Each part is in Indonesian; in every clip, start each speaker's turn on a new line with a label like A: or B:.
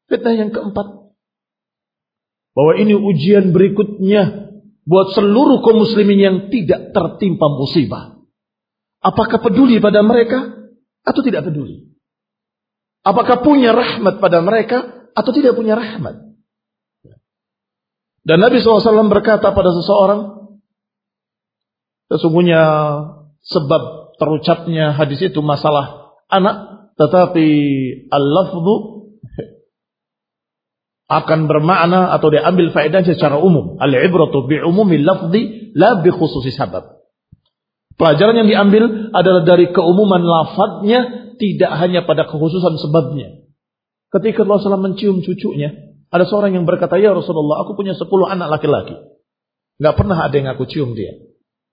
A: Fitnah yang keempat, bahwa ini ujian berikutnya buat seluruh kaum muslimin yang tidak tertimpa musibah. Apakah peduli pada mereka atau tidak peduli? Apakah punya rahmat pada mereka atau tidak punya rahmat? Dan Nabi SAW berkata pada seseorang, sesungguhnya sebab terucapnya hadis itu masalah anak, tetapi al-lafzu akan bermakna atau diambil faedah secara umum. Al-ibratu bi'umumil lafzi la bi khususi sabab. Pelajaran yang diambil adalah dari keumuman lafadznya, tidak hanya pada kekhususan sebabnya. Ketika Rasulullah SAW mencium cucunya, ada seorang yang berkata, "Ya Rasulullah, aku punya 10 anak laki-laki. Gak pernah ada yang aku cium dia."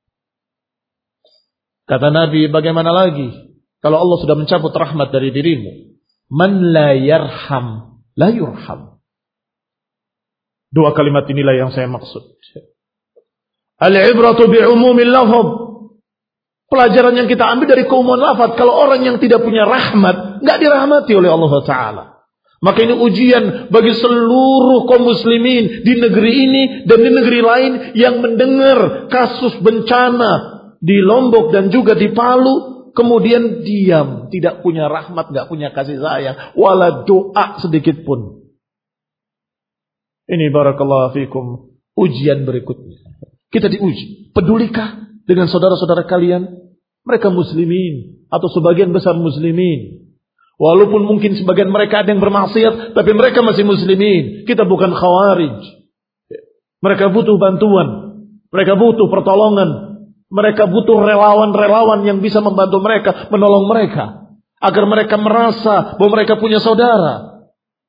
A: Kata Nabi, bagaimana lagi kalau Allah sudah mencabut rahmat dari dirimu? Man la yarham la yurham. Dua kalimat inilah yang saya maksud. Al-ibratu bi'umumil lafaz. Pelajaran yang kita ambil dari keumuman lafaz. Kalau orang yang tidak punya rahmat, gak dirahmati oleh Allah Ta'ala. Maka ini ujian bagi seluruh kaum muslimin di negeri ini dan di negeri lain yang mendengar kasus bencana di Lombok dan juga di Palu, kemudian diam, tidak punya rahmat, gak punya kasih sayang, wala doa sedikit pun. Ini barakallahu fikum ujian berikutnya. Kita diuji. Pedulikah dengan saudara-saudara kalian? Mereka muslimin atau sebagian besar muslimin. Walaupun mungkin sebagian mereka ada yang bermaksiat, tapi mereka masih muslimin. Kita bukan khawarij. Mereka butuh bantuan. Mereka butuh pertolongan. Mereka butuh relawan-relawan yang bisa membantu mereka, menolong mereka. Agar mereka merasa bahwa mereka punya saudara.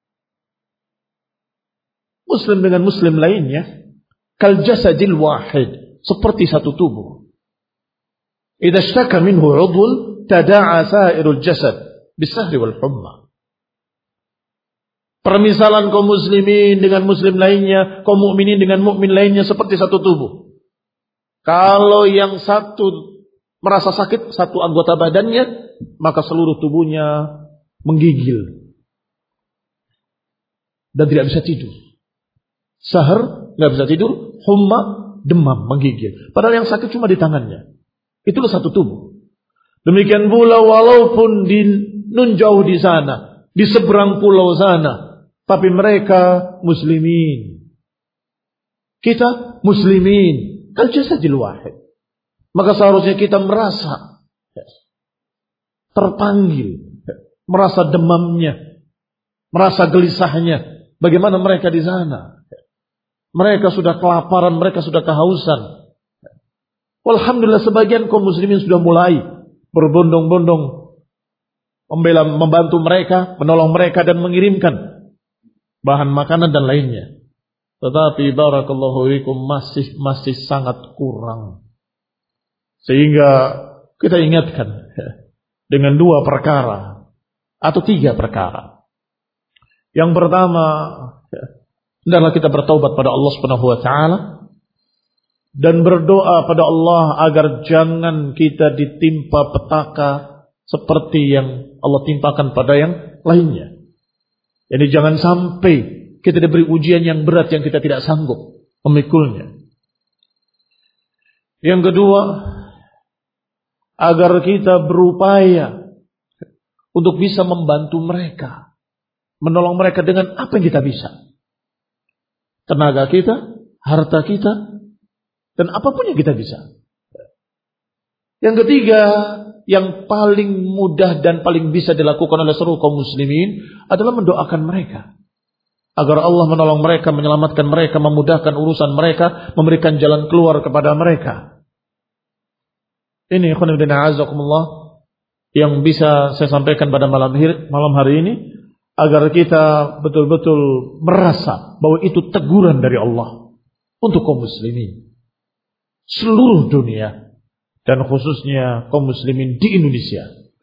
A: Muslim dengan muslim lainnya, kal jasadil wahid, seperti satu tubuh. Idza ishtaka minhu 'udhun tada'a sa'irul jasad bisahri wal humma. Permisalan kaum muslimin dengan muslim lainnya, kaum mukminin dengan mukmin lainnya seperti satu tubuh. Kalau yang satu merasa sakit satu anggota badannya, maka seluruh tubuhnya menggigil dan tidak bisa tidur. Sahar, nggak bisa tidur, humma, demam, menggigil. Padahal yang sakit cuma di tangannya. Itulah satu tubuh. Demikian pula walaupun di nun jauh di sana, di seberang pulau sana, tapi mereka muslimin. Kita muslimin. Kal jasadil wahid. Maka seharusnya kita merasa terpanggil, merasa demamnya, merasa gelisahnya. Bagaimana mereka di sana? Mereka sudah kelaparan, mereka sudah kehausan. Alhamdulillah sebagian kaum muslimin sudah mulai berbondong-bondong membantu mereka, menolong mereka dan mengirimkan bahan makanan dan lainnya. Tetapi barakallahu fikum masih sangat kurang. Sehingga kita ingatkan dengan 2 perkara atau 3 perkara. Yang pertama, hendaklah kita bertaubat pada Allah Subhanahu wa taala dan berdoa pada Allah agar jangan kita ditimpa petaka seperti yang Allah timpakan pada yang lainnya. Jadi jangan sampai kita diberi ujian yang berat yang kita tidak sanggup memikulnya. Yang kedua, agar kita berupaya untuk bisa membantu mereka, menolong mereka dengan apa yang kita bisa. Tenaga kita, harta kita, dan apapun yang kita bisa. Yang ketiga, yang paling mudah dan paling bisa dilakukan oleh seluruh kaum muslimin adalah mendoakan mereka. Agar Allah menolong mereka, menyelamatkan mereka, memudahkan urusan mereka, memberikan jalan keluar kepada mereka. Ini ikhwan fillah azakumullah yang bisa saya sampaikan pada malam hari ini. Agar kita betul-betul merasa bahwa itu teguran dari Allah untuk kaum muslimin seluruh dunia dan khususnya kaum muslimin di Indonesia.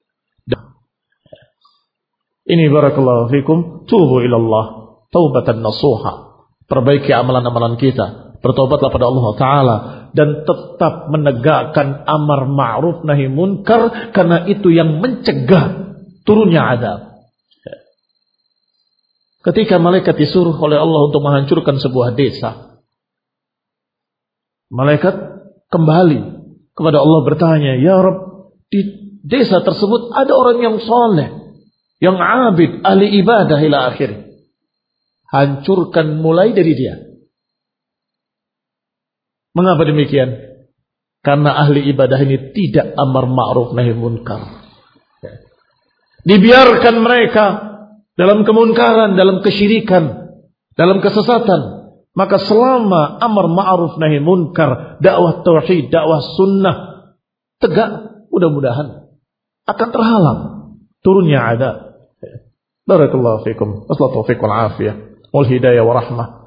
A: Ini barakallahu fikum, tubu ilallah taubatan nasuha. Perbaiki amalan-amalan kita, bertobatlah pada Allah Ta'ala dan tetap menegakkan amar ma'ruf nahi munkar, karena itu yang mencegah turunnya azab. Ketika malaikat disuruh oleh Allah untuk menghancurkan sebuah desa, malaikat kembali kepada Allah bertanya, "Ya Rabb, di desa tersebut ada orang yang soleh, yang abid, ahli ibadah ila akhir. Hancurkan mulai dari dia." Mengapa demikian? Karena ahli ibadah ini tidak amar ma'ruf nahi munkar. Dibiarkan mereka dalam kemunkaran, dalam kesyirikan, dalam kesesatan. Maka selama amar ma'ruf nahi munkar, dakwah tauhid, dakwah sunnah tegak, mudah-mudahan akan terhalang turunnya adab. Barakallahu fikum. Wassalatu taufiq wal afiyah wal hidayah wa rahmah.